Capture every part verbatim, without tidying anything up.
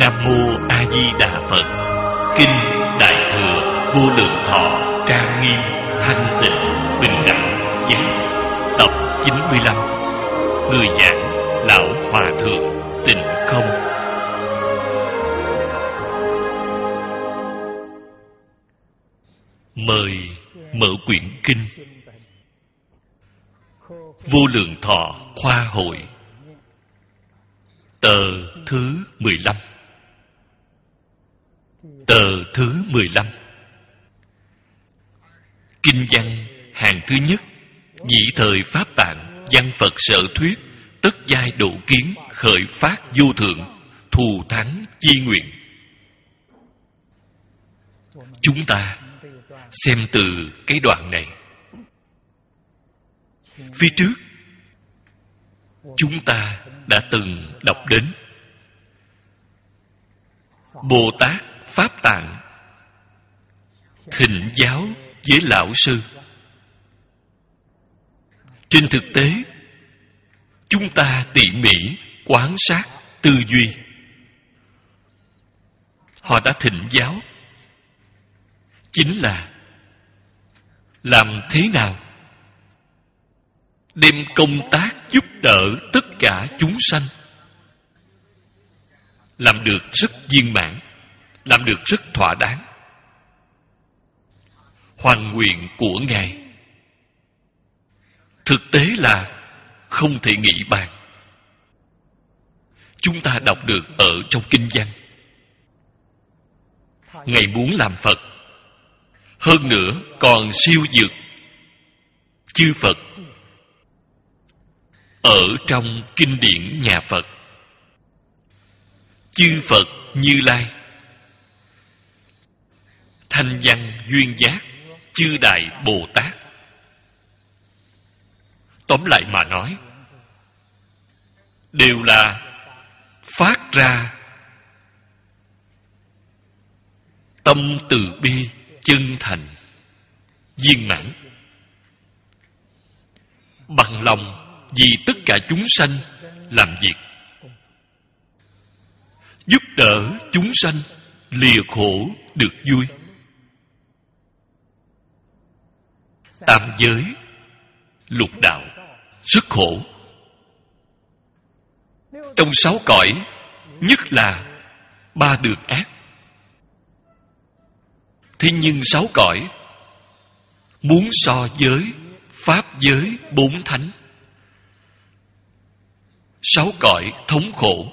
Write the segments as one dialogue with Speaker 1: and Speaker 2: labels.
Speaker 1: Nam Mô A Di Đà Phật. Kinh Đại Thừa Vô Lượng Thọ trang nghiêm thanh tịnh bình đẳng giác. Tập chín mươi lăm. Người giảng Lão Hòa Thượng Tịnh Không. Mời mở quyển kinh Vô Lượng Thọ Khoa Hội, tờ thứ mười lăm. Tờ thứ mười lăm. Kinh văn hàng thứ nhất. Dĩ thời Pháp Tạng, văn Phật sở thuyết, tất giai độ kiến, khởi phát vô thượng, thù thắng chi nguyện. Chúng ta xem từ cái đoạn này. Phía trước chúng ta đã từng đọc đến Bồ Tát Pháp Tạng thỉnh giáo với lão sư. Trên thực tế, chúng ta tỉ mỉ quan sát tư duy. Họ đã thỉnh giáo chính là làm thế nào đem công tác giúp đỡ tất cả chúng sanh làm được rất viên mãn, làm được rất thỏa đáng. Hoàn nguyện của Ngài thực tế là không thể nghĩ bàn. Chúng ta đọc được ở trong kinh văn. Ngài muốn làm Phật, hơn nữa còn siêu vượt chư Phật ở trong kinh điển nhà Phật. Chư Phật Như Lai, Thanh Văn Duyên Giác, chư Đại Bồ Tát. Tóm lại mà nói, đều là phát ra tâm từ bi chân thành viên mãn, bằng lòng vì tất cả chúng sanh làm việc, giúp đỡ chúng sanh lìa khổ được vui. Tam giới lục đạo rất khổ. Trong sáu cõi, nhất là ba đường ác. Thế nhưng sáu cõi muốn so với pháp giới bốn thánh, sáu cõi thống khổ,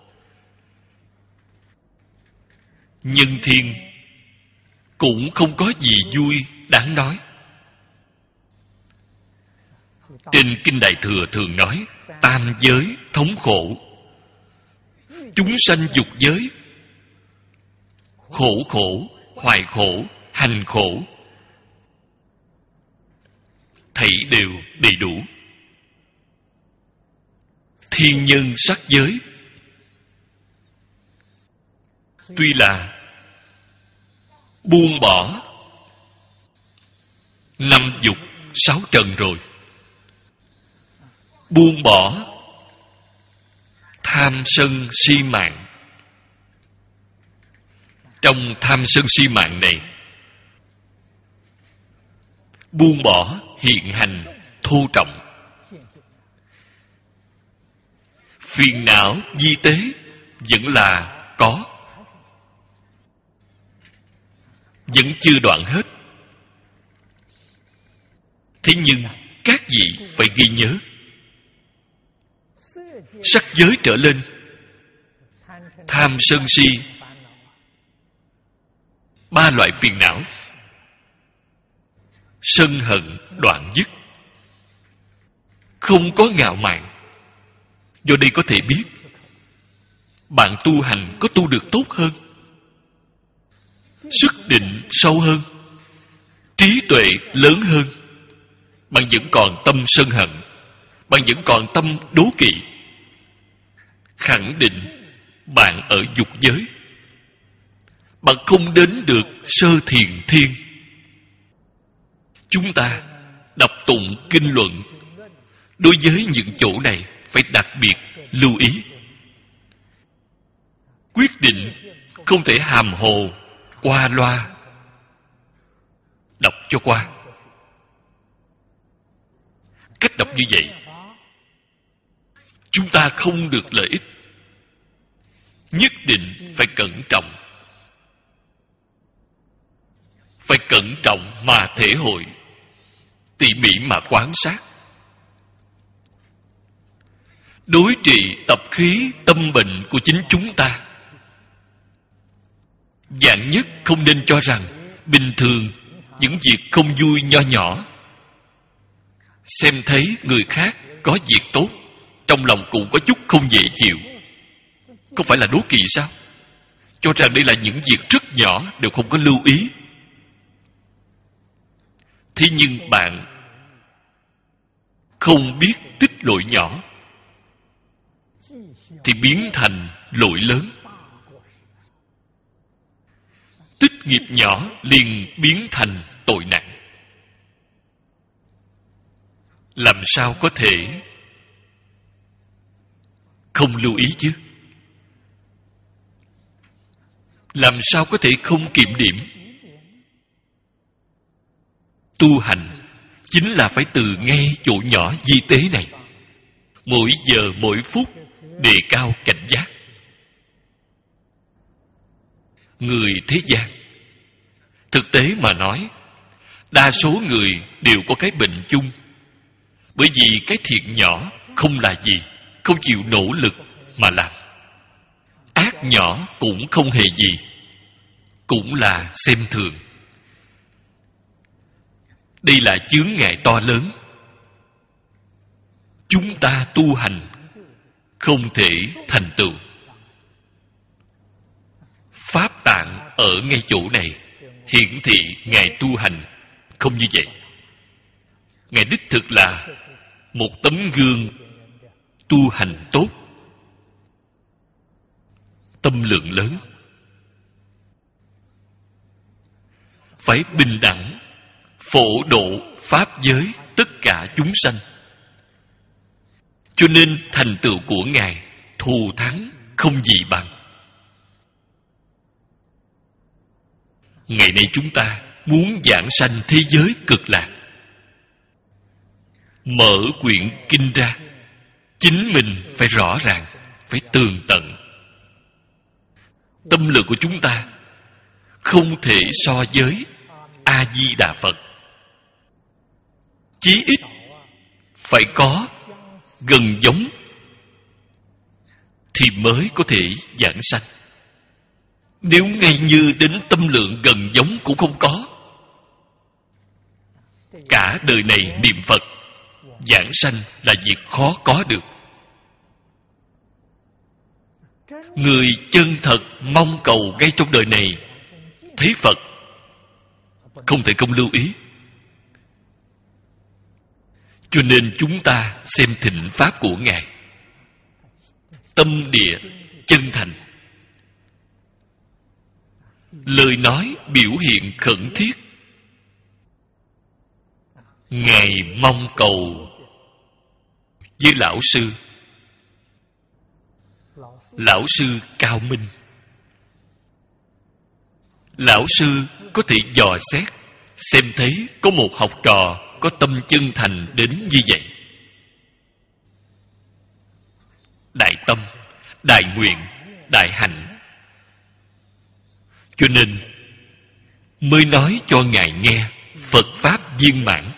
Speaker 1: nhân thiên cũng không có gì vui đáng nói. Trên Kinh Đại Thừa thường nói tam giới thống khổ. Chúng sanh dục giới khổ khổ, hoài khổ, hành khổ, thảy đều đầy đủ. Thiên nhân sắc giới tuy là buông bỏ năm dục sáu trần rồi, buông bỏ tham sân si mạng. Trong tham sân si mạng này, buông bỏ hiện hành thô trọng, phiền não di tế vẫn là có, vẫn chưa đoạn hết. Thế nhưng các vị phải ghi nhớ, sắc giới trở lên, tham sân si, ba loại phiền não, sân hận đoạn dứt, không có ngạo mạn. Do đây có thể biết bạn tu hành có tu được tốt hơn, sức định sâu hơn, trí tuệ lớn hơn. Bạn vẫn còn tâm sân hận, bạn vẫn còn tâm đố kỵ, khẳng định bạn ở dục giới, bạn không đến được sơ thiền thiên. Chúng ta đọc tụng kinh luận, đối với những chỗ này phải đặc biệt lưu ý. quyết định không thể hàm hồ, qua loa, đọc cho qua. Cách đọc như vậy, chúng ta không được lợi ích. Nhất định phải cẩn trọng. Phải cẩn trọng mà thể hội, tỉ mỉ mà quan sát. Đối trị tập khí tâm bệnh của chính chúng ta. Dạng nhất không nên cho rằng bình thường những việc không vui nho nhỏ, xem thấy người khác có việc tốt, trong lòng cũng có chút không dễ chịu, không phải là đố kỵ sao? Cho rằng đây là những việc rất nhỏ, đều không có lưu ý. Thế nhưng bạn không biết tích lỗi nhỏ thì biến thành lỗi lớn. Tích nghiệp nhỏ liền biến thành tội nặng. Làm sao có thể không lưu ý chứ? Làm sao có thể không kiểm điểm? Tu hành chính là phải từ ngay chỗ nhỏ vi tế này, mỗi giờ mỗi phút đề cao cảnh giác. Người thế gian, thực tế mà nói, đa số người đều có cái bệnh chung. Bởi vì cái thiện nhỏ không là gì, không chịu nỗ lực mà làm. Ác nhỏ cũng không hề gì, cũng là xem thường. Đây là chướng ngại to lớn. Chúng ta tu hành không thể thành tựu. Pháp tạng ở ngay chỗ này hiển thị Ngài tu hành không như vậy. Ngài đích thực là một tấm gương tu hành tốt, tâm lượng lớn, phải bình đẳng phổ độ pháp giới tất cả chúng sanh. Cho nên thành tựu của Ngài thù thắng không gì bằng. Ngày nay chúng ta muốn giảng sanh thế giới cực lạc, mở quyển kinh ra, chính mình phải rõ ràng, phải tường tận. Tâm lực của chúng ta không thể so với A Di Đà Phật. Chí ít phải có gần giống thì mới có thể giảng sanh. Nếu ngay như đến tâm lượng gần giống cũng không có, cả đời này niệm Phật, giảng sanh là việc khó có được. Người chân thật mong cầu ngay trong đời này thấy Phật, không thể không lưu ý. Cho nên chúng ta xem thịnh pháp của Ngài, tâm địa chân thành, lời nói biểu hiện khẩn thiết. Ngài mong cầu với lão sư, lão sư cao minh. Lão sư có thể dò xét, xem thấy có một học trò có tâm chân thành đến như vậy. Đại tâm, đại nguyện, đại hạnh. Cho nên mới nói cho Ngài nghe Phật Pháp viên mãn.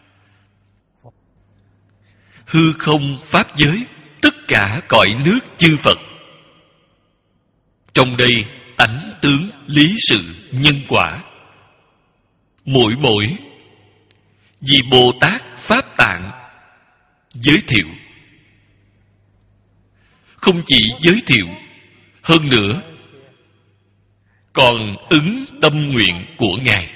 Speaker 1: Hư không Pháp giới, tất cả cõi nước chư Phật. Trong đây tánh tướng lý sự nhân quả, mỗi mỗi vì Bồ Tát Pháp Tạng giới thiệu. Không chỉ giới thiệu, hơn nữa còn ứng tâm nguyện của Ngài.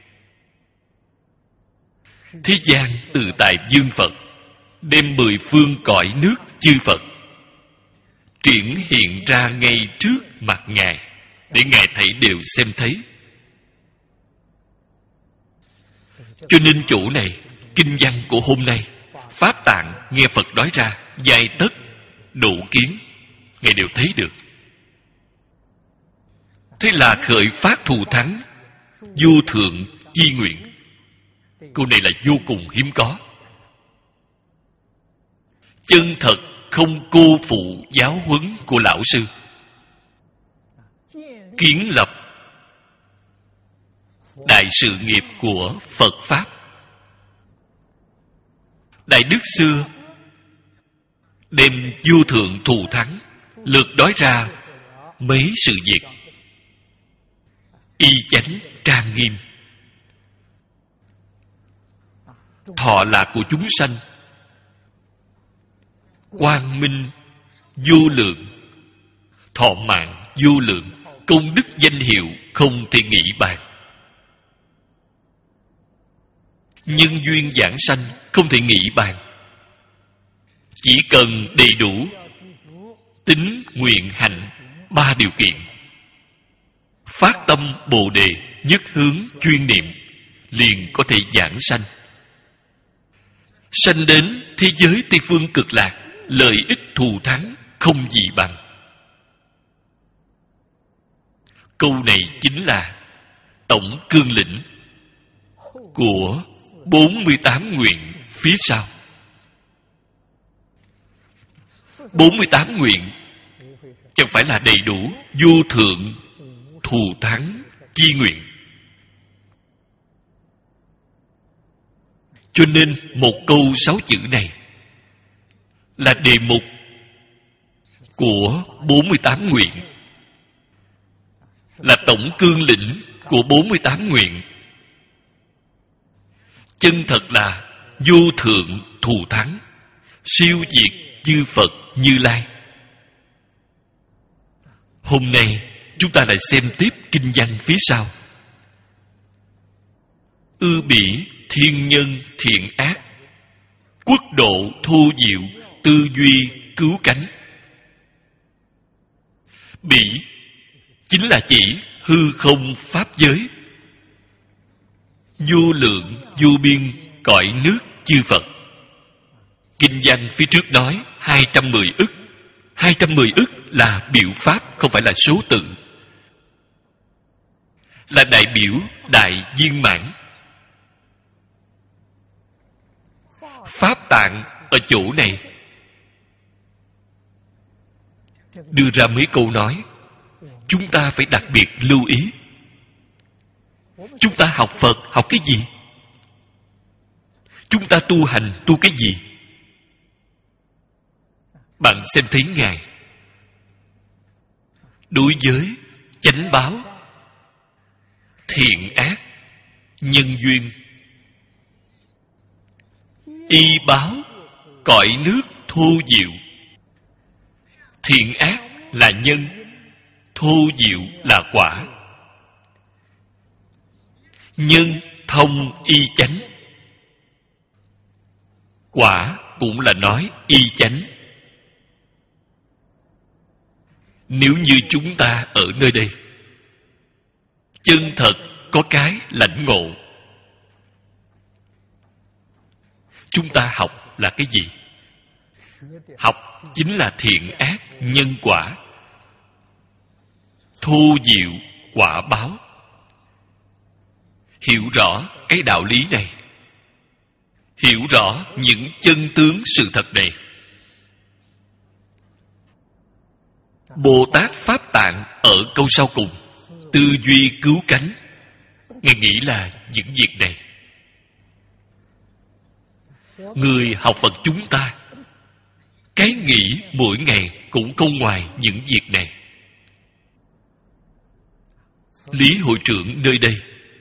Speaker 1: Thế gian từ tại dương Phật đem mười phương cõi nước chư Phật triển hiện ra ngay trước mặt Ngài, để Ngài thấy đều xem thấy. Cho nên chỗ này, kinh văn của hôm nay, Pháp Tạng nghe Phật nói ra, dài tất, đủ kiến, Ngài đều thấy được. Thế là khởi phát thù thắng, vô thượng chi nguyện. Câu này là vô cùng hiếm có. Chân thật không cô phụ giáo huấn của lão sư, kiến lập đại sự nghiệp của Phật Pháp. Đại đức xưa đem vô thượng thù thắng lược nói ra mấy sự việc y chánh trang nghiêm. Thọ là của chúng sanh, quang minh vô lượng, thọ mạng vô lượng, công đức danh hiệu không thể nghĩ bàn. Nhân duyên giảng sanh không thể nghĩ bàn. Chỉ cần đầy đủ tín nguyện hạnh ba điều kiện, phát tâm bồ đề, nhất hướng chuyên niệm, liền có thể giảng sanh. Sanh đến thế giới Tây phương cực lạc, lợi ích thù thắng không gì bằng. Câu này chính là tổng cương lĩnh của bốn mươi tám nguyện phía sau. bốn mươi tám nguyện chẳng phải là đầy đủ vô thượng thù thắng chi nguyện. Cho nên một câu sáu chữ này là đề mục của bốn mươi tám nguyện, là tổng cương lĩnh của bốn mươi tám nguyện. Chân thật là vô thượng thù thắng, siêu diệt chư Phật Như Lai. Hôm nay chúng ta lại xem tiếp kinh văn phía sau. Ư bỉ thiên nhân thiện ác, quốc độ thô diệu, tư duy cứu cánh. Bỉ chính là chỉ hư không pháp giới, vô lượng vô biên cõi nước chư Phật. Kinh văn phía trước nói hai trăm mười ức. Hai trăm mười ức là biểu pháp, không phải là số tự, là đại biểu đại viên mãn. Pháp tạng ở chỗ này đưa ra mấy câu nói chúng ta phải đặc biệt lưu ý. Chúng ta học Phật học cái gì? Chúng ta tu hành tu cái gì? Bạn xem thấy Ngài đối với chánh báo, thiện ác, nhân duyên, y báo, cõi nước thô diệu. Thiện ác là nhân, thô diệu là quả. Nhân thông y chánh, quả cũng là nói y chánh. Nếu như chúng ta ở nơi đây chân thật có cái lãnh ngộ, chúng ta học là cái gì? Học chính là thiện ác nhân quả, thô diệu quả báo. Hiểu rõ cái đạo lý này, hiểu rõ những chân tướng sự thật này, Bồ Tát Pháp Tạng ở câu sau cùng, tư duy cứu cánh, Ngài nghĩ là những việc này. Người học Phật chúng ta, cái nghĩ mỗi ngày cũng không ngoài những việc này. Lý hội trưởng nơi đây,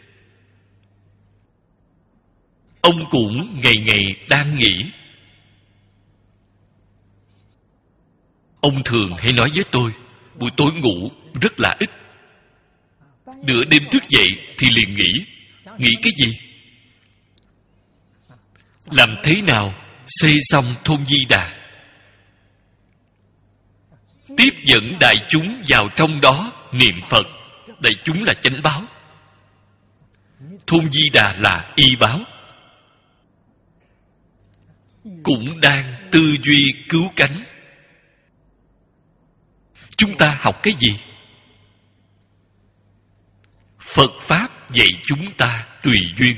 Speaker 1: ông cũng ngày ngày đang nghĩ. Ông thường hay nói với tôi, buổi tối ngủ rất là ít. Nửa đêm thức dậy thì liền nghĩ. Nghĩ cái gì? Làm thế nào xây xong thôn Di Đà, tiếp dẫn đại chúng vào trong đó niệm Phật. Đại chúng là chánh báo, thôn Di Đà là y báo. Cũng đang tư duy cứu cánh. Chúng ta học cái gì? Phật Pháp dạy chúng ta tùy duyên.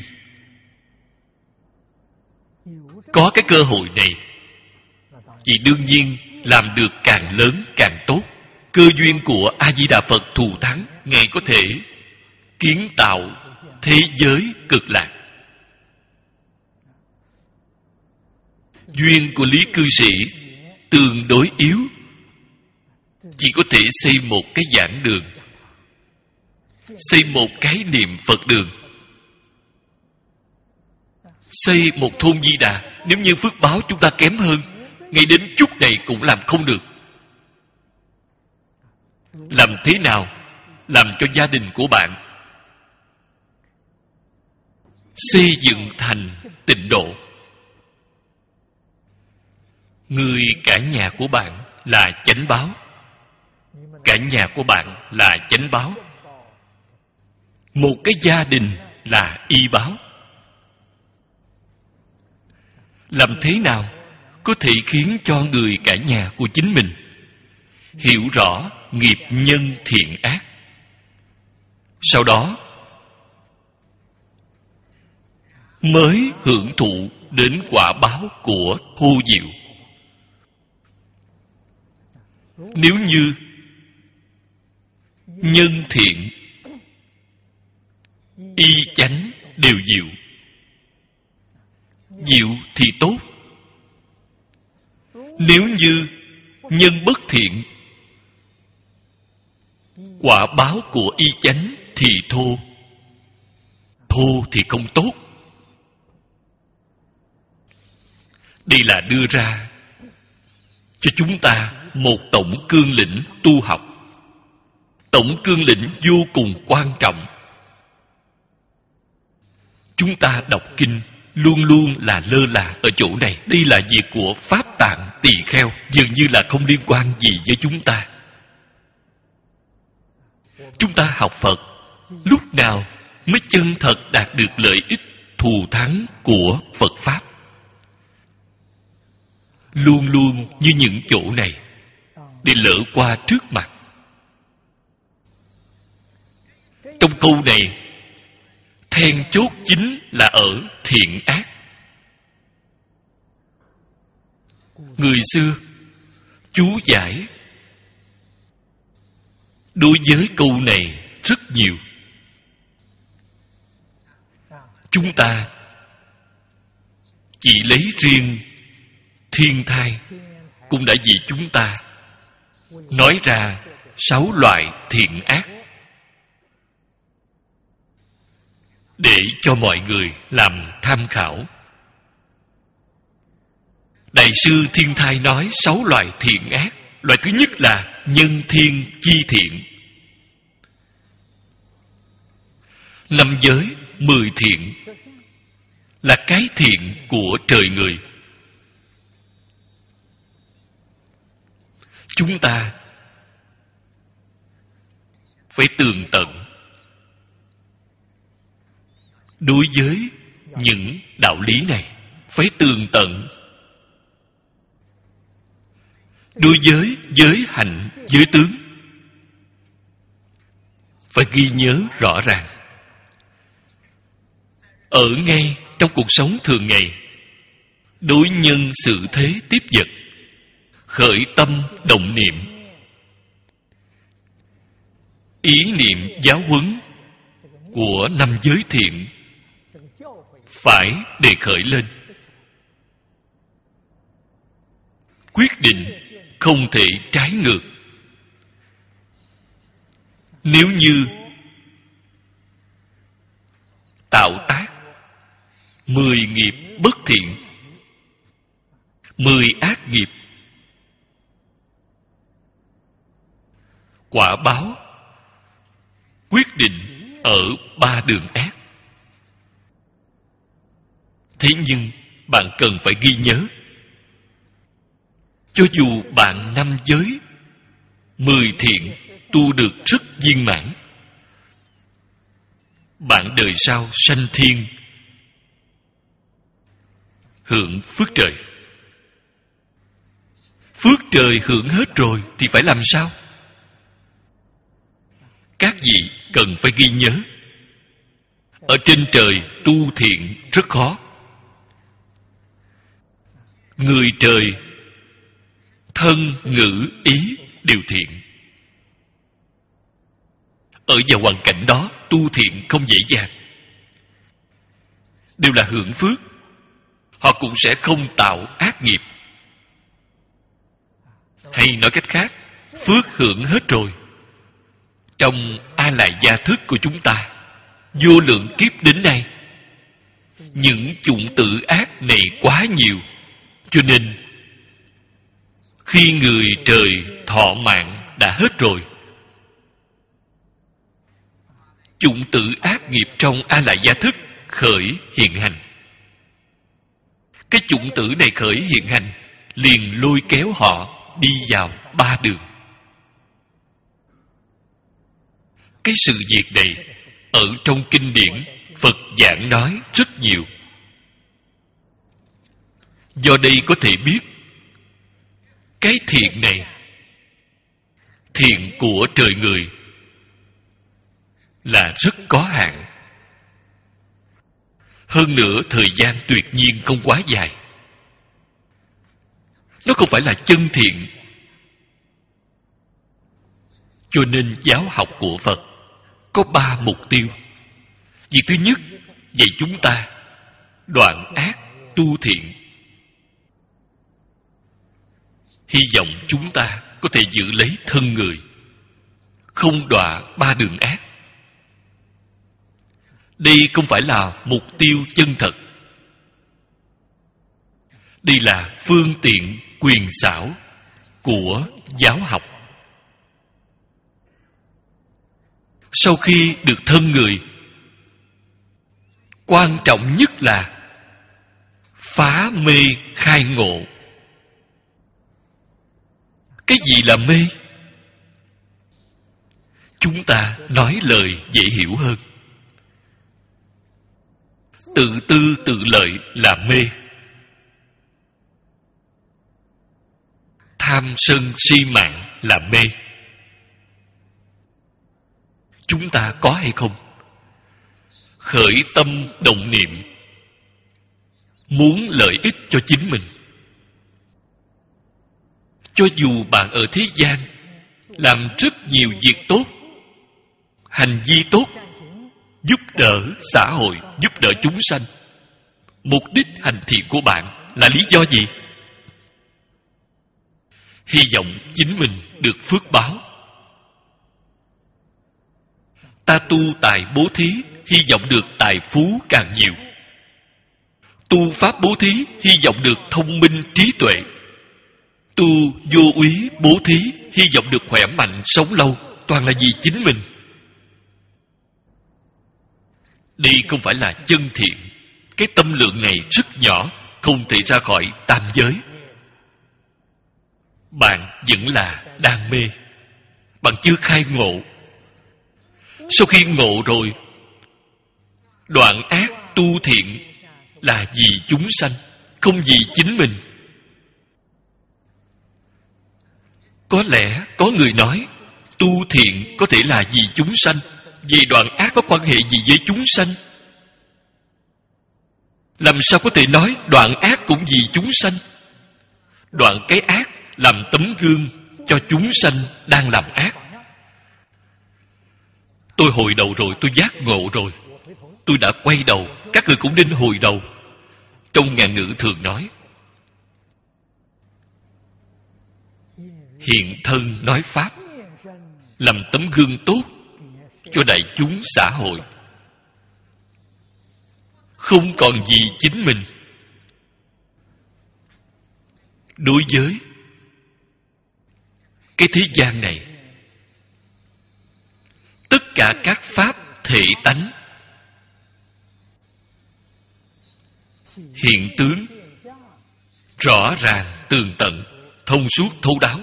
Speaker 1: Có cái cơ hội này, thì đương nhiên làm được càng lớn càng tốt. Cơ duyên của A-di-đà Phật thù thắng, Ngài có thể kiến tạo thế giới cực lạc. Duyên của lý cư sĩ tương đối yếu, chỉ có thể xây một cái giảng đường, xây một cái niệm Phật đường, xây một thôn Di Đà. Nếu như phước báo chúng ta kém hơn, ngay đến chút này cũng làm không được. Làm thế nào làm cho gia đình của bạn xây dựng thành tịnh độ? Người cả nhà của bạn là chánh báo, cả nhà của bạn là chánh báo, một cái gia đình là y báo. Làm thế nào có thể khiến cho người cả nhà của chính mình hiểu rõ nghiệp nhân thiện ác, sau đó mới hưởng thụ đến quả báo của thô diệu. Nếu như nhân thiện, y chánh đều diệu, diệu thì tốt. Nếu như nhân bất thiện, quả báo của y chánh thì thô, thô thì không tốt. Đây là đưa ra cho chúng ta một tổng cương lĩnh tu học. Tổng cương lĩnh vô cùng quan trọng. Chúng ta đọc kinh luôn luôn là lơ là ở chỗ này. Đây là việc của Pháp Tạng Tỳ Kheo, dường như là không liên quan gì với chúng ta. Chúng ta học Phật, lúc nào mới chân thật đạt được lợi ích thù thắng của Phật Pháp? Luôn luôn như những chỗ này để lỡ qua trước mặt. Trong câu này, then chốt chính là ở thiện ác. Người xưa chú giải đối với câu này rất nhiều. Chúng ta chỉ lấy riêng thiên thai cũng đã vì chúng ta nói ra sáu loại thiện ác để cho mọi người làm tham khảo. Đại sư Thiên Thai nói sáu loại thiện ác. Loại thứ nhất là nhân thiên chi thiện. Năm giới mười thiện là cái thiện của trời người. Chúng ta phải tường tận đối với những đạo lý này, phải tường tận đối với giới hạnh, giới tướng, phải ghi nhớ rõ ràng. Ở ngay trong cuộc sống thường ngày, đối nhân xử thế tiếp vật, khởi tâm động niệm, ý niệm giáo huấn của năm giới thiện phải đề khởi lên. Quyết định không thể trái ngược. Nếu như tạo tác mười nghiệp bất thiện, mười ác nghiệp, quả báo quyết định ở ba đường ác. Thế nhưng bạn cần phải ghi nhớ, cho dù bạn năm giới mười thiện tu được rất viên mãn, bạn đời sau sanh thiên hưởng phước trời. Phước trời hưởng hết rồi thì phải làm sao? Các vị cần phải ghi nhớ, Ở trên trời tu thiện rất khó. Người trời thân ngữ ý đều thiện. Ở vào hoàn cảnh đó, tu thiện không dễ dàng. Đều là hưởng phước. Họ cũng sẽ không tạo ác nghiệp. Hay nói cách khác, phước hưởng hết rồi. Trong A Lại Gia thức của chúng ta, vô lượng kiếp đến nay, những chủng tử ác này quá nhiều. Cho nên khi người trời thọ mạng đã hết rồi, chủng tử ác nghiệp trong A Lại Gia thức khởi hiện hành. Cái chủng tử này khởi hiện hành liền lôi kéo họ đi vào ba đường. Cái sự việc này ở trong kinh điển Phật giảng nói rất nhiều. Do đây có thể biết cái thiện này, thiện của trời người, là rất có hạn. Hơn nữa thời gian tuyệt nhiên không quá dài. Nó không phải là chân thiện. Cho nên giáo học của Phật có ba mục tiêu. Việc thứ nhất, dạy chúng ta đoạn ác tu thiện. Hy vọng chúng ta có thể giữ lấy thân người, không đọa ba đường ác. Đây không phải là mục tiêu chân thật. Đây là phương tiện quyền xảo của giáo học. Sau khi được thân người, quan trọng nhất là phá mê khai ngộ. Cái gì là mê? Chúng ta nói lời dễ hiểu hơn. Tự tư tự lợi là mê. Tham sân si mạng là mê. Chúng ta có hay không? Khởi tâm động niệm muốn lợi ích cho chính mình. Cho dù bạn ở thế gian làm rất nhiều việc tốt, hành vi tốt, giúp đỡ xã hội, giúp đỡ chúng sanh, mục đích hành thiện của bạn là lý do gì? Hy vọng chính mình được phước báo. Ta tu tài bố thí, hy vọng được tài phú càng nhiều. Tu pháp bố thí, hy vọng được thông minh trí tuệ. Tu vô úy bố thí, hy vọng được khỏe mạnh sống lâu. Toàn là vì chính mình. Đây không phải là chân thiện. Cái tâm lượng này rất nhỏ, không thể ra khỏi tam giới. Bạn vẫn là đang mê. Bạn chưa khai ngộ. Sau khi ngộ rồi, đoạn ác tu thiện là vì chúng sanh, không vì chính mình. Có lẽ có người nói tu thiện có thể là vì chúng sanh, vì đoạn ác có quan hệ gì với chúng sanh? Làm sao có thể nói đoạn ác cũng vì chúng sanh? Đoạn cái ác làm tấm gương cho chúng sanh đang làm ác. Tôi hồi đầu rồi, tôi giác ngộ rồi. Tôi đã quay đầu, các người cũng nên hồi đầu. Trong ngạn ngữ thường nói, hiện thân nói Pháp, làm tấm gương tốt cho đại chúng xã hội. Không còn gì chính mình. Đối với cái thế gian này, tất cả các pháp thể tánh, hiện tướng rõ ràng tường tận, thông suốt thấu đáo.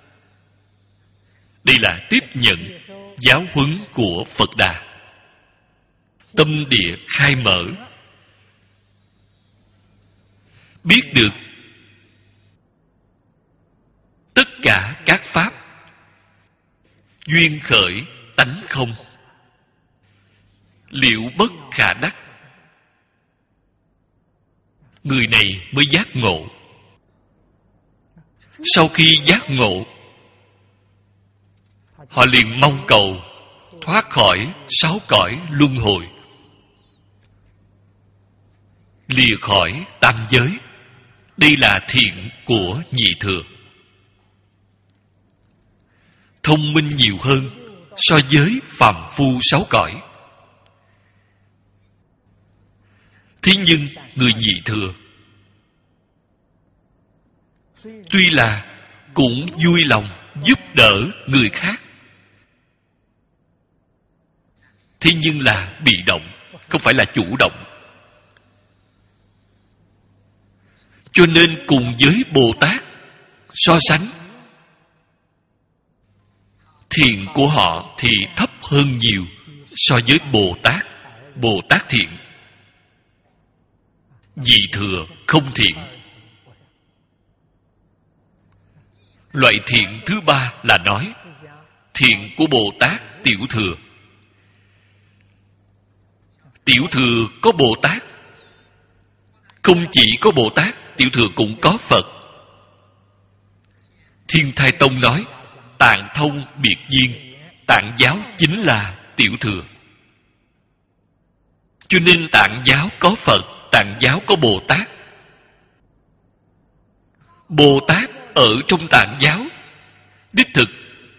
Speaker 1: Đây là tiếp nhận giáo huấn của Phật Đà. Tâm địa khai mở, biết được tất cả các pháp duyên khởi tánh không, liệu bất khả đắc. Người này mới giác ngộ. Sau khi giác ngộ, họ liền mong cầu thoát khỏi sáu cõi luân hồi, lìa khỏi tam giới. Đây là thiện của nhị thừa. Thông minh nhiều hơn so với phàm phu sáu cõi. Thế nhưng người nhị thừa tuy là cũng vui lòng giúp đỡ người khác, thế nhưng là bị động, không phải là chủ động. Cho nên cùng với Bồ Tát so sánh, thiện của họ thì thấp hơn nhiều so với Bồ Tát. Bồ Tát thiện, nhị thừa không thiện. Loại thiện thứ ba là nói thiện của Bồ Tát tiểu thừa. Tiểu thừa có Bồ Tát. Không chỉ có Bồ Tát, tiểu thừa cũng có Phật. Thiên Thai Tông nói Tạng thông biệt duyên, Tạng giáo chính là tiểu thừa. Cho nên Tạng giáo có Phật, Tạng giáo có Bồ Tát. Bồ Tát ở trong Tạng giáo đích thực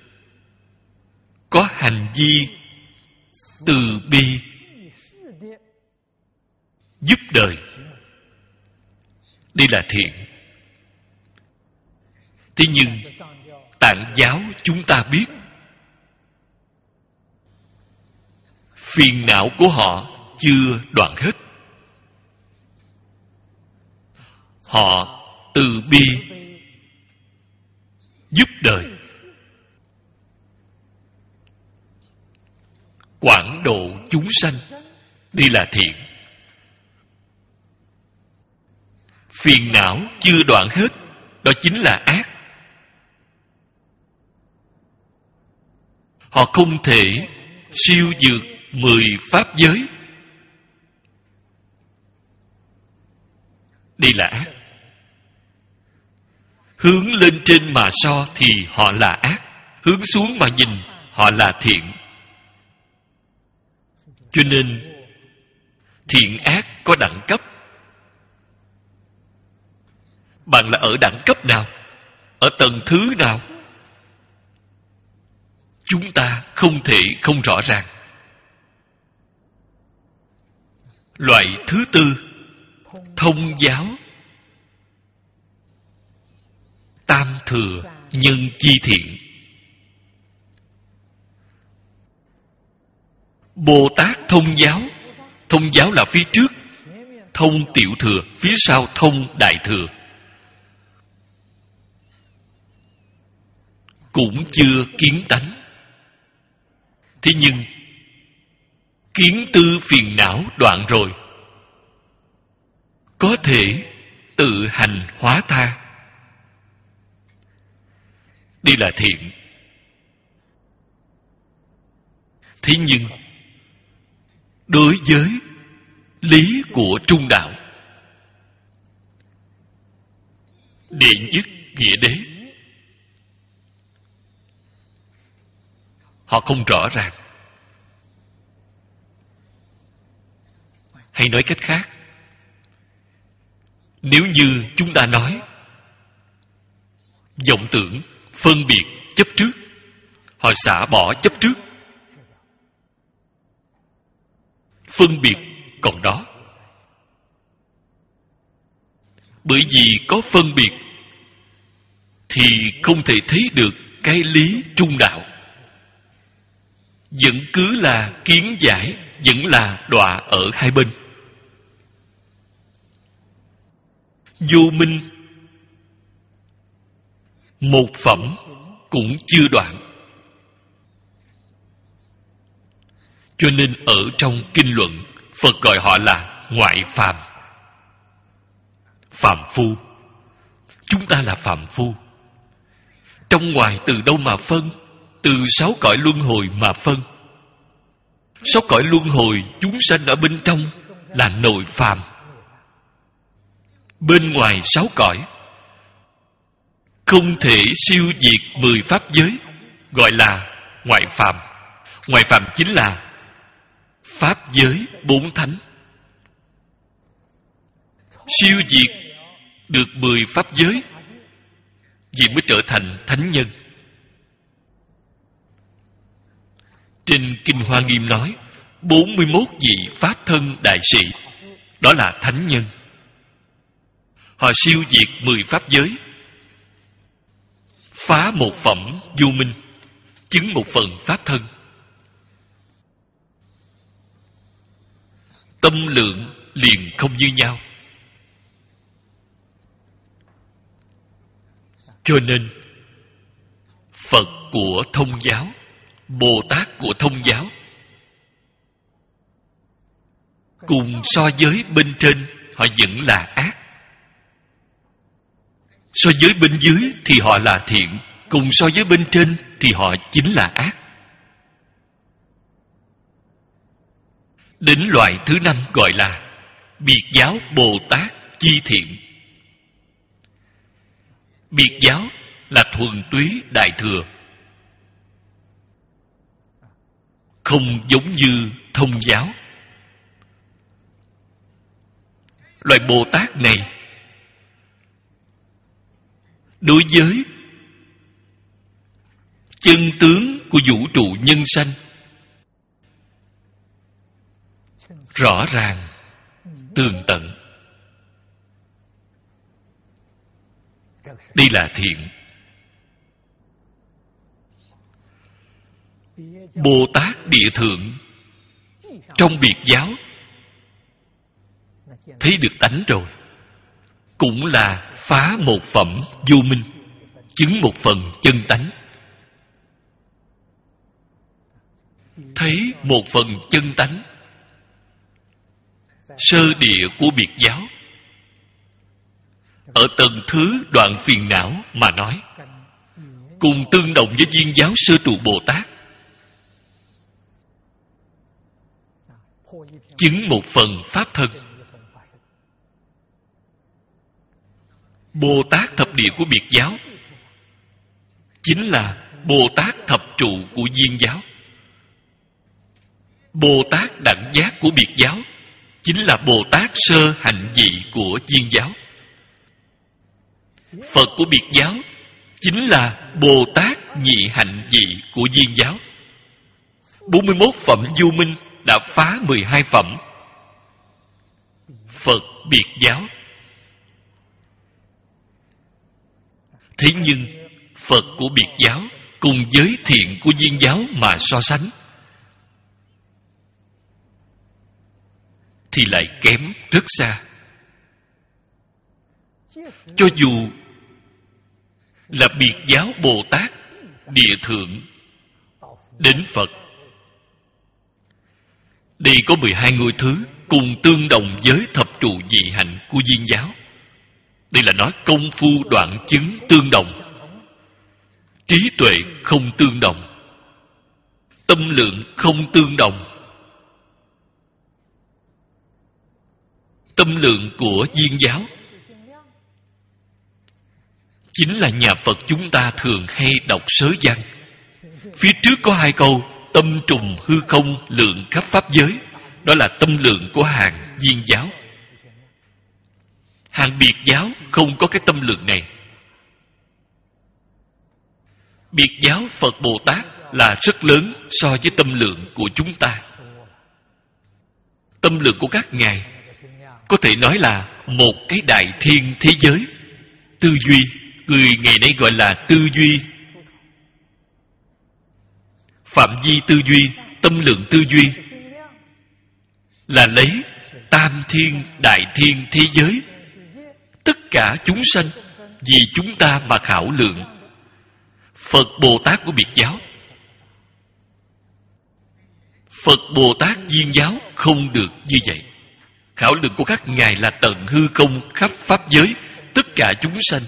Speaker 1: có hành vi từ bi giúp đời. Đây là thiện. Thế nhưng Tạng giáo chúng ta biết phiền não của họ chưa đoạn hết. Họ từ bi giúp đời, quảng độ chúng sanh. Đây là thiện. Phiền não chưa đoạn hết, đó chính là ác. Họ không thể siêu vượt mười pháp giới. Đây là ác. Hướng lên trên mà so thì họ là ác, hướng xuống mà nhìn họ là thiện. Cho nên thiện ác có đẳng cấp. Bạn là ở đẳng cấp nào? Ở tầng thứ nào? Chúng ta không thể không rõ ràng. Loại thứ tư, thông giáo, tam thừa nhân chi thiện. Bồ Tát thông giáo. Thông giáo là phía trước, thông tiểu thừa, phía sau thông đại thừa. Cũng chưa kiến tánh. Thế nhưng kiến tư phiền não đoạn rồi, có thể tự hành hóa tha. Đây là thiện. Thế nhưng đối với lý của trung đạo, đệ nhất nghĩa đế, họ không rõ ràng. Hay nói cách khác, nếu như chúng ta nói vọng tưởng, phân biệt, chấp trước, họ xả bỏ chấp trước. Phân biệt còn đó. Bởi vì có phân biệt thì không thể thấy được cái lý trung đạo. Vẫn cứ là kiến giải, vẫn là đọa ở hai bên. Vô minh một phẩm cũng chưa đoạn. Cho nên ở trong kinh luận, Phật gọi họ là ngoại phàm, phàm phu. Chúng ta là phàm phu. Trong ngoài từ đâu mà phân? Từ sáu cõi luân hồi mà phân. Sáu cõi luân hồi, chúng sanh ở bên trong là nội phàm. Bên ngoài sáu cõi không thể siêu diệt mười pháp giới, gọi là ngoại phàm. Ngoại phàm chính là pháp giới bốn thánh. Siêu diệt được mười pháp giới, vì mới trở thành thánh nhân. Trên Kinh Hoa Nghiêm nói bốn mươi mốt vị pháp thân đại sĩ, đó là thánh nhân. Họ siêu diệt mười pháp giới, phá một phẩm vô minh, chứng một phần pháp thân. Tâm lượng liền không như nhau. Cho nên Phật của Thông giáo, Bồ Tát của Thông giáo cùng so với bên trên họ vẫn là ác, so với bên dưới thì họ là thiện, cùng so với bên trên thì họ chính là ác. Đến loại thứ năm gọi là biệt giáo Bồ Tát chi thiện. Biệt giáo là thuần túy đại thừa, không giống như Thông giáo. Loại Bồ Tát này đối với chân tướng của vũ trụ nhân sanh rõ ràng tường tận. Đây là thiện. Bồ Tát địa thượng trong biệt giáo thấy được tánh rồi, cũng là phá một phẩm vô minh, chứng một phần chân tánh. Thấy một phần chân tánh, sơ địa của biệt giáo, ở tầng thứ đoạn phiền não mà nói, cùng tương đồng với viên giáo sơ trụ Bồ Tát, chứng một phần pháp thân. Bồ Tát thập địa của biệt giáo chính là Bồ Tát thập trụ của viên giáo. Bồ Tát đẳng giác của biệt giáo chính là Bồ Tát sơ hạnh vị của viên giáo. Phật của biệt giáo chính là Bồ Tát nhị hạnh vị của viên giáo. bốn mươi mốt phẩm vô minh đã phá mười hai phẩm. Phật biệt giáo. Thế nhưng Phật của biệt giáo cùng với thiện của viên giáo mà so sánh thì lại kém rất xa. Cho dù là biệt giáo Bồ Tát địa thượng đến Phật, đây có mười hai ngôi thứ cùng tương đồng với thập trụ dị hạnh của viên giáo. Đây là nói công phu đoạn chứng tương đồng, trí tuệ không tương đồng, tâm lượng không tương đồng. Tâm lượng của viên giáo chính là nhà Phật chúng ta thường hay đọc sớ văn. Phía trước có hai câu tâm trùng hư không lượng khắp pháp giới, đó là tâm lượng của hàng viên giáo. Hàng biệt giáo không có cái tâm lượng này. Biệt giáo Phật Bồ Tát là rất lớn so với tâm lượng của chúng ta. Tâm lượng của các ngài có thể nói là một cái đại thiên thế giới. Tư duy, người ngày nay gọi là tư duy. Phạm vi tư duy, tâm lượng tư duy là lấy tam thiên đại thiên thế giới, tất cả chúng sanh vì chúng ta mà khảo lượng. Phật Bồ Tát của biệt giáo, Phật Bồ Tát viên giáo không được như vậy. Khảo lượng của các ngài là tận hư không khắp pháp giới, tất cả chúng sanh.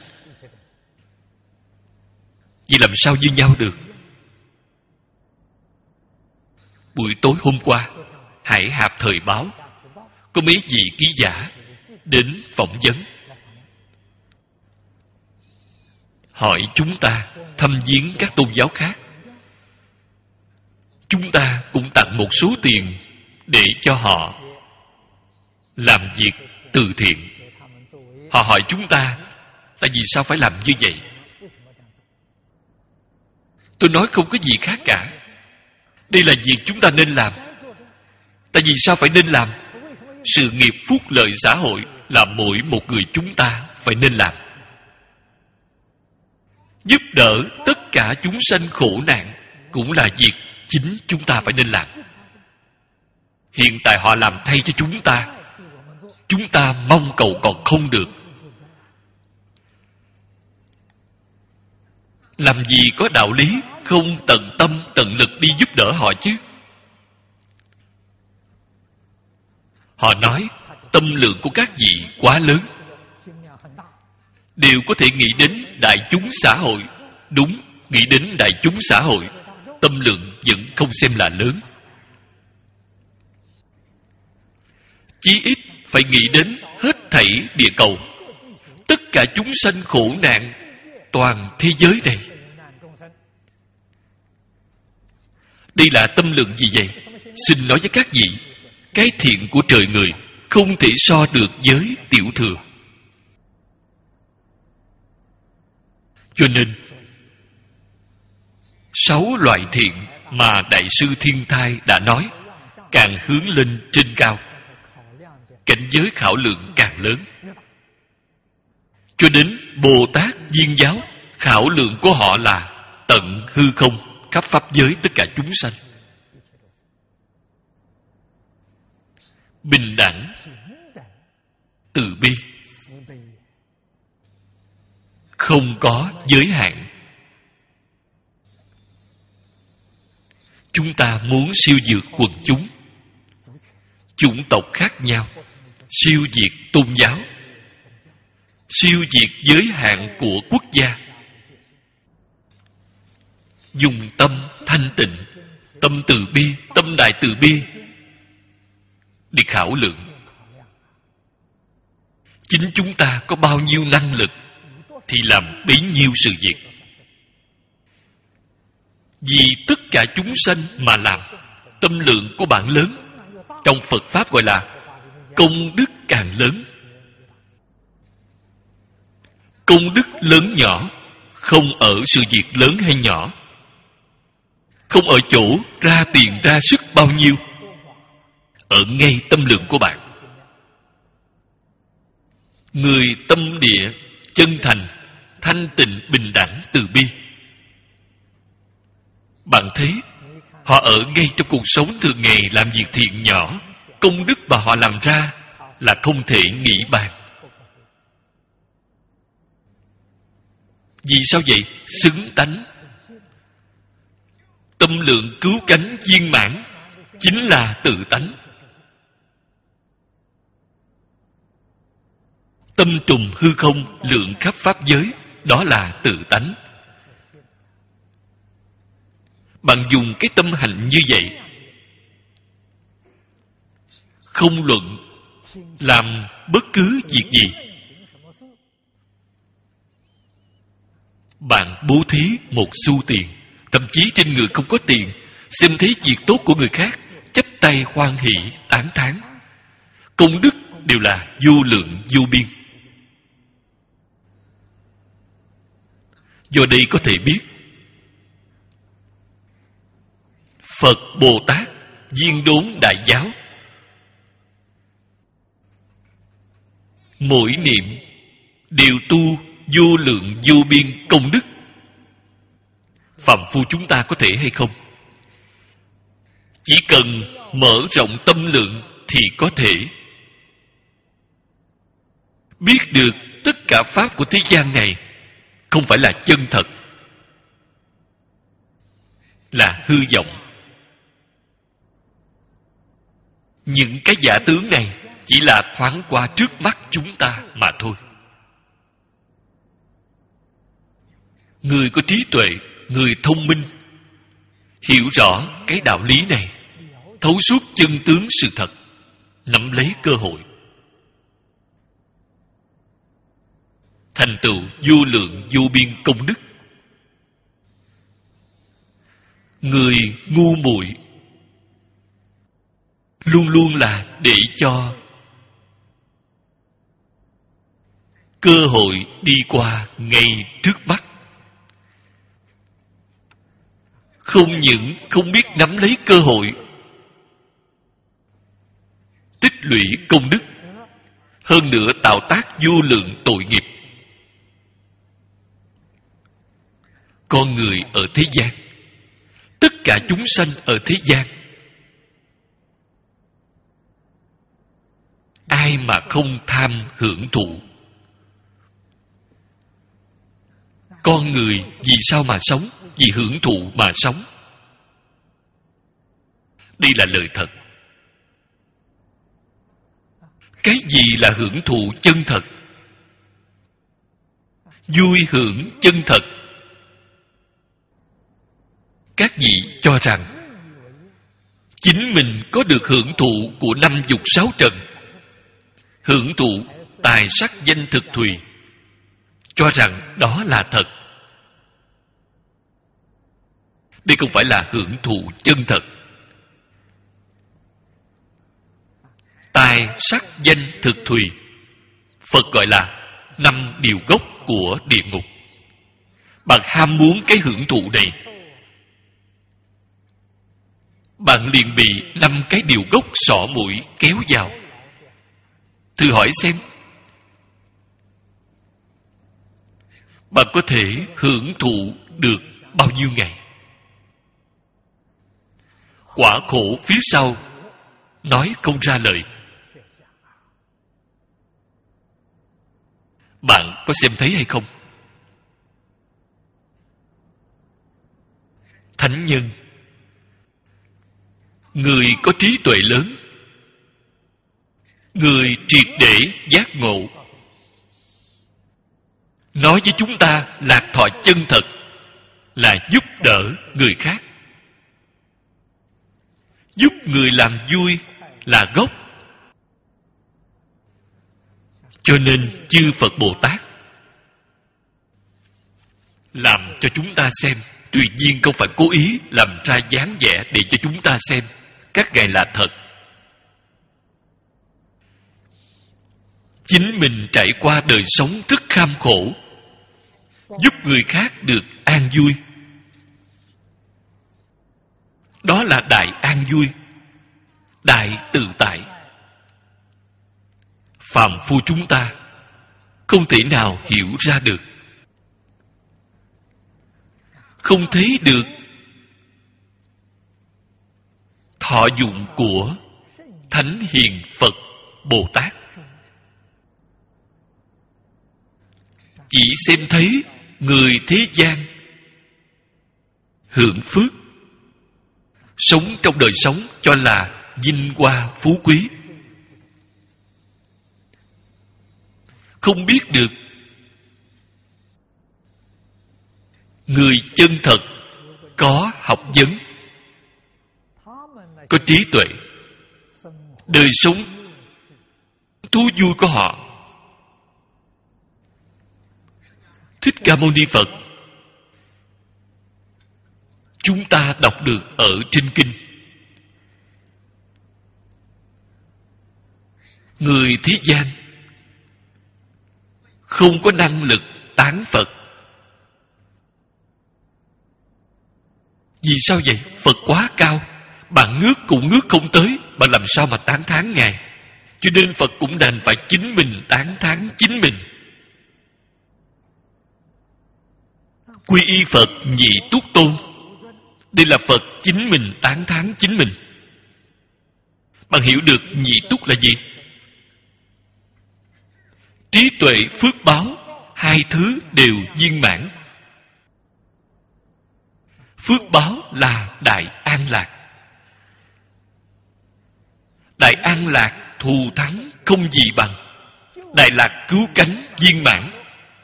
Speaker 1: Vì làm sao như nhau được? Buổi tối hôm qua, Hải Hạp Thời báo có mấy vị ký giả đến phỏng vấn, hỏi chúng ta thăm viếng các tôn giáo khác. Chúng ta cũng tặng một số tiền để cho họ làm việc từ thiện. Họ hỏi chúng ta, tại vì sao phải làm như vậy? Tôi nói không có gì khác cả. Đây là việc chúng ta nên làm. Tại vì sao phải nên làm? Sự nghiệp phúc lợi xã hội là mỗi một người chúng ta phải nên làm. Giúp đỡ tất cả chúng sanh khổ nạn cũng là việc chính chúng ta phải nên làm. Hiện tại họ làm thay cho chúng ta, chúng ta mong cầu còn không được. Làm gì có đạo lý không tận tâm tận lực đi giúp đỡ họ chứ? Họ nói tâm lượng của các vị quá lớn, đều có thể nghĩ đến đại chúng xã hội. Đúng, nghĩ đến đại chúng xã hội, tâm lượng vẫn không xem là lớn. Chí ít phải nghĩ đến hết thảy địa cầu, tất cả chúng sanh khổ nạn toàn thế giới này. Đây là tâm lượng gì vậy? Xin nói với các vị, cái thiện của trời người không thể so được với tiểu thừa. Cho nên sáu loại thiện mà Đại sư Thiên Thai đã nói, càng hướng lên trên cao, cảnh giới khảo lượng càng lớn. Cho đến Bồ Tát Viên Giáo, khảo lượng của họ là tận hư không, khắp pháp giới tất cả chúng sanh. Bình đẳng, từ bi, không có giới hạn. Chúng ta muốn siêu diệt quần chúng, chủng tộc khác nhau, siêu diệt tôn giáo, siêu diệt giới hạn của quốc gia, dùng tâm thanh tịnh, tâm từ bi, tâm đại từ bi để khảo lượng. Chính chúng ta có bao nhiêu năng lực thì làm bấy nhiêu sự việc. Vì tất cả chúng sanh mà làm, tâm lượng của bạn lớn. Trong Phật Pháp gọi là công đức càng lớn. Công đức lớn nhỏ không ở sự việc lớn hay nhỏ, không ở chỗ ra tiền ra sức bao nhiêu, ở ngay tâm lượng của bạn. Người tâm địa chân thành, thanh tịnh, bình đẳng, từ bi, bạn thấy họ ở ngay trong cuộc sống thường ngày làm việc thiện nhỏ, công đức mà họ làm ra là không thể nghĩ bàn. Vì sao vậy? Xứng tánh. Tâm lượng cứu cánh viên mãn chính là tự tánh. Tâm trùng hư không, lượng khắp pháp giới, đó là tự tánh. Bạn dùng cái tâm hành như vậy, không luận làm bất cứ việc gì, bạn bố thí một xu tiền, thậm chí trên người không có tiền, xem thấy việc tốt của người khác, chắp tay hoan hỷ tán thán, công đức đều là vô lượng vô biên. Do đây có thể biết Phật Bồ Tát Viên Đốn Đại Giáo mỗi niệm đều tu vô lượng vô biên công đức. Phàm phu chúng ta có thể hay không? Chỉ cần mở rộng tâm lượng thì có thể biết được tất cả pháp của thế gian này không phải là chân thật, là hư vọng. Những cái giả tướng này chỉ là thoáng qua trước mắt chúng ta mà thôi. Người có trí tuệ, người thông minh hiểu rõ cái đạo lý này, thấu suốt chân tướng sự thật, nắm lấy cơ hội, thành tựu vô lượng vô biên công đức. Người ngu muội luôn luôn là để cho cơ hội đi qua ngay trước mắt, không những không biết nắm lấy cơ hội tích lũy công đức, hơn nữa tạo tác vô lượng tội nghiệp. Con người ở thế gian, tất cả chúng sanh ở thế gian, ai mà không tham hưởng thụ? Con người vì sao mà sống? Vì hưởng thụ mà sống. Đây là lời thật. Cái gì là hưởng thụ chân thật? Vui hưởng chân thật. Các vị cho rằng chính mình có được hưởng thụ của năm dục sáu trần, hưởng thụ tài sắc danh thực thùy, cho rằng đó là thật. Đây không phải là hưởng thụ chân thật. Tài sắc danh thực thùy, Phật gọi là năm điều gốc của địa ngục. Bạn ham muốn cái hưởng thụ này, bạn liền bị năm cái điều gốc xỏ mũi kéo vào. Thử hỏi xem, bạn có thể hưởng thụ được bao nhiêu ngày? Quả khổ phía sau nói không ra lời. Bạn có xem thấy hay không? Thánh nhân, người có trí tuệ lớn, người triệt để giác ngộ, nói với chúng ta lạc thọ chân thật là giúp đỡ người khác. Giúp người làm vui là gốc. Cho nên chư Phật Bồ Tát làm cho chúng ta xem, tuy nhiên không phải cố ý làm ra dáng vẻ để cho chúng ta xem các ngài là thật. Chính mình trải qua đời sống rất kham khổ, giúp người khác được an vui. Đó là đại an vui, đại tự tại. Phàm phu chúng ta không thể nào hiểu ra được, không thấy được thọ dụng của Thánh Hiền Phật Bồ Tát. Chỉ xem thấy người thế gian hưởng phước, sống trong đời sống cho là vinh hoa phú quý, không biết được người chân thật có học vấn, có trí tuệ, đời sống thú vui của họ. Thích Ca Mâu Ni Phật chúng ta đọc được ở trên kinh. Người thế gian không có năng lực tán Phật. Vì sao vậy? Phật quá cao, bạn ngước cũng ngước không tới, bạn làm sao mà tán thán Ngài? Cho nên Phật cũng đành phải chính mình tán thán chính mình. Quy y Phật nhị túc tôn, đây là Phật chính mình tán thán chính mình. Bạn hiểu được nhị túc là gì? Trí tuệ, phước báo, hai thứ đều viên mãn. Phước báo là đại an lạc. Đại an lạc thù thắng không gì bằng. Đại lạc cứu cánh viên mãn.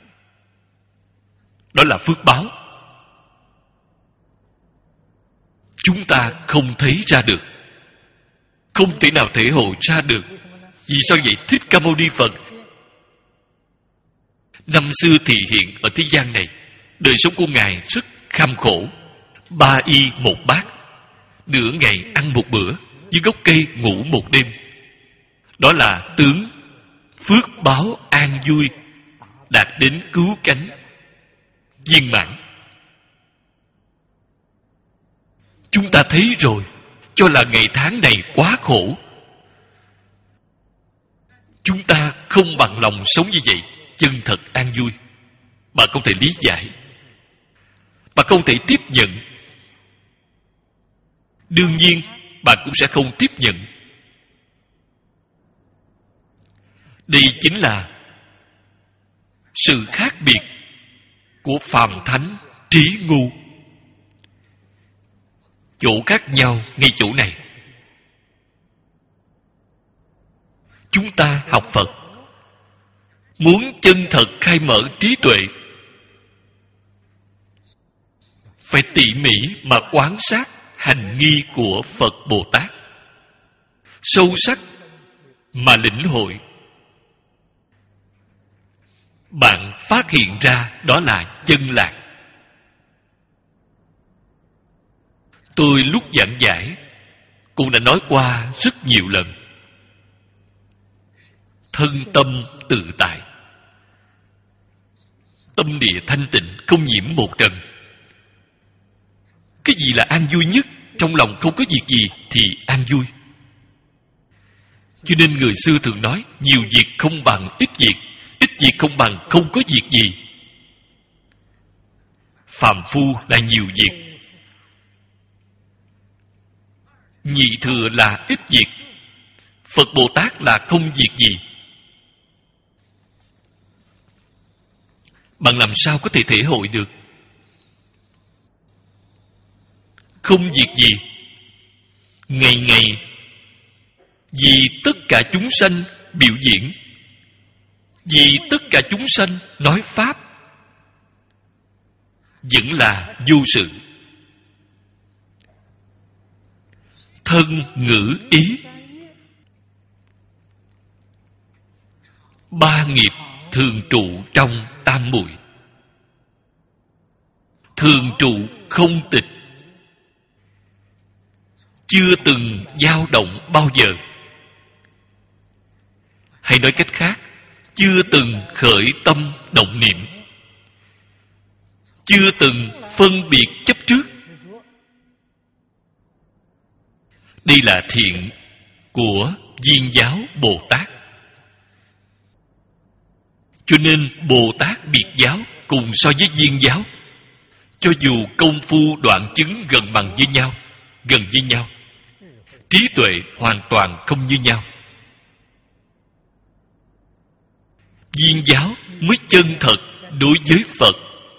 Speaker 1: Đó là phước báo. Chúng ta không thấy ra được. không thể nào thể hội ra được. Vì sao vậy? Thích Ca Mâu Ni Phật năm xưa thị hiện ở thế gian này, đời sống của Ngài rất kham khổ. Ba y một bát, nửa ngày ăn một bữa, dưới gốc cây ngủ một đêm. Đó là tướng phước báo an vui, đạt đến cứu cánh viên mãn. Chúng ta thấy rồi, cho là ngày tháng này quá khổ. Chúng ta không bằng lòng sống như vậy, chân thật an vui. Bạn không thể lý giải, bạn không thể tiếp nhận. Đương nhiên, bạn cũng sẽ không tiếp nhận. Đây chính là sự khác biệt của phàm thánh trí ngu. Chỗ khác nhau ngay chỗ này. Chúng ta học Phật, muốn chân thật khai mở trí tuệ, phải tỉ mỉ mà quan sát hành nghi của Phật Bồ Tát, sâu sắc mà lĩnh hội. Bạn phát hiện ra đó là chân lạc. Tôi lúc giảng giải cũng đã nói qua rất nhiều lần. Thân tâm tự tại, tâm địa thanh tịnh, không nhiễm một trần. Cái gì là an vui nhất? Trong lòng không có việc gì thì an vui. Cho nên người xưa thường nói, nhiều việc không bằng ít việc, ít việc không bằng không có việc gì. Phàm phu là nhiều việc, nhị thừa là ít việc, Phật Bồ Tát là không việc gì. Bạn làm sao có thể thể hội được? Không việc gì, ngày ngày vì tất cả chúng sanh biểu diễn, vì tất cả chúng sanh nói pháp, vẫn là vô sự. Thân ngữ ý, ba nghiệp thường trụ trong tam muội, thường trụ không tịch, chưa từng dao động bao giờ. Hay nói cách khác, chưa từng khởi tâm động niệm, chưa từng phân biệt chấp trước. Đây là thiện của Viên Giáo Bồ Tát. Cho nên Bồ Tát biệt giáo cùng so với Viên Giáo, cho dù công phu đoạn chứng gần bằng với nhau, gần với nhau, trí tuệ hoàn toàn không như nhau. Viên Giáo mới chân thật đối với Phật.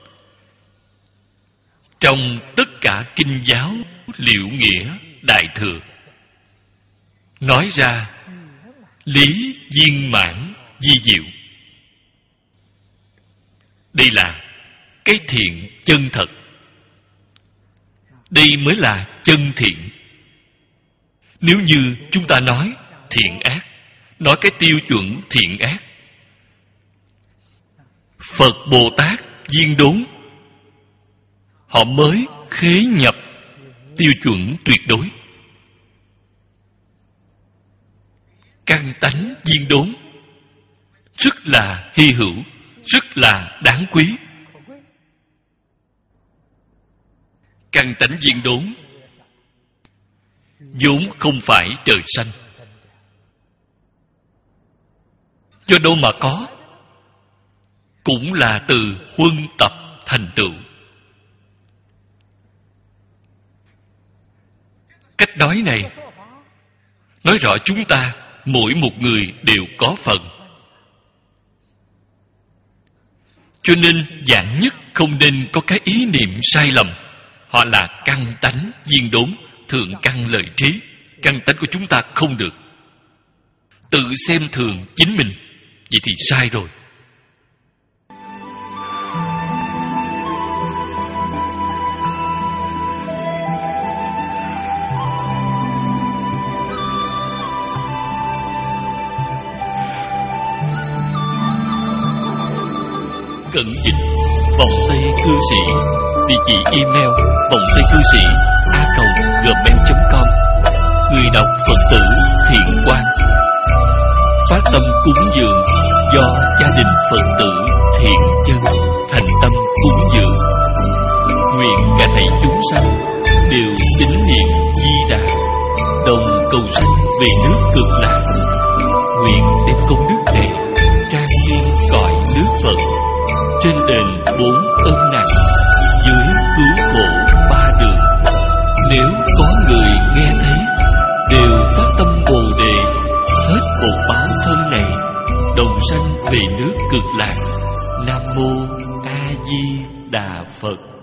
Speaker 1: Trong tất cả kinh giáo Liệu Nghĩa Đại Thừa, nói ra lý viên mãn vi diệu. Đây là cái thiện chân thật. Đây mới là chân thiện. Nếu như chúng ta nói thiện ác, nói cái tiêu chuẩn thiện ác, Phật Bồ Tát Viên Đốn họ mới khế nhập tiêu chuẩn tuyệt đối. Căn tánh Viên Đốn rất là hy hữu, rất là đáng quý. Căn tánh Viên Đốn vốn không phải trời xanh, cho đâu mà có, cũng là từ huân tập thành tựu. Cách nói này nói rõ chúng ta mỗi một người đều có phần. Cho nên vạn nhất không nên có cái ý niệm sai lầm. Họ là căn tánh Viên Đốn, thượng căn lợi trí. Căn tánh của chúng ta không được. Tự xem thường chính mình, vậy thì sai rồi. cẩn dịch. Vòng tay cư sĩ. Địa chỉ email vòng tay cư sĩ a còng gmail chấm com. Người đọc Phật tử Thiện Quang. Phát tâm cúng dường do gia đình Phật tử Thiện Chân thành tâm cúng dường. Nguyện cả thảy chúng sanh đều tín niệm Di Đà, đồng cầu sanh về nước Cực Lạc. Nguyện đem công đức này trang nghiêm cõi nước Phật, trên đền bốn ân nặng, dưới cứu khổ ba đường. Nếu có người nghe thấy, đều phát tâm Bồ Đề, hết bột báo thân này, đồng sanh về nước Cực Lạc. Nam mô A Di Đà Phật.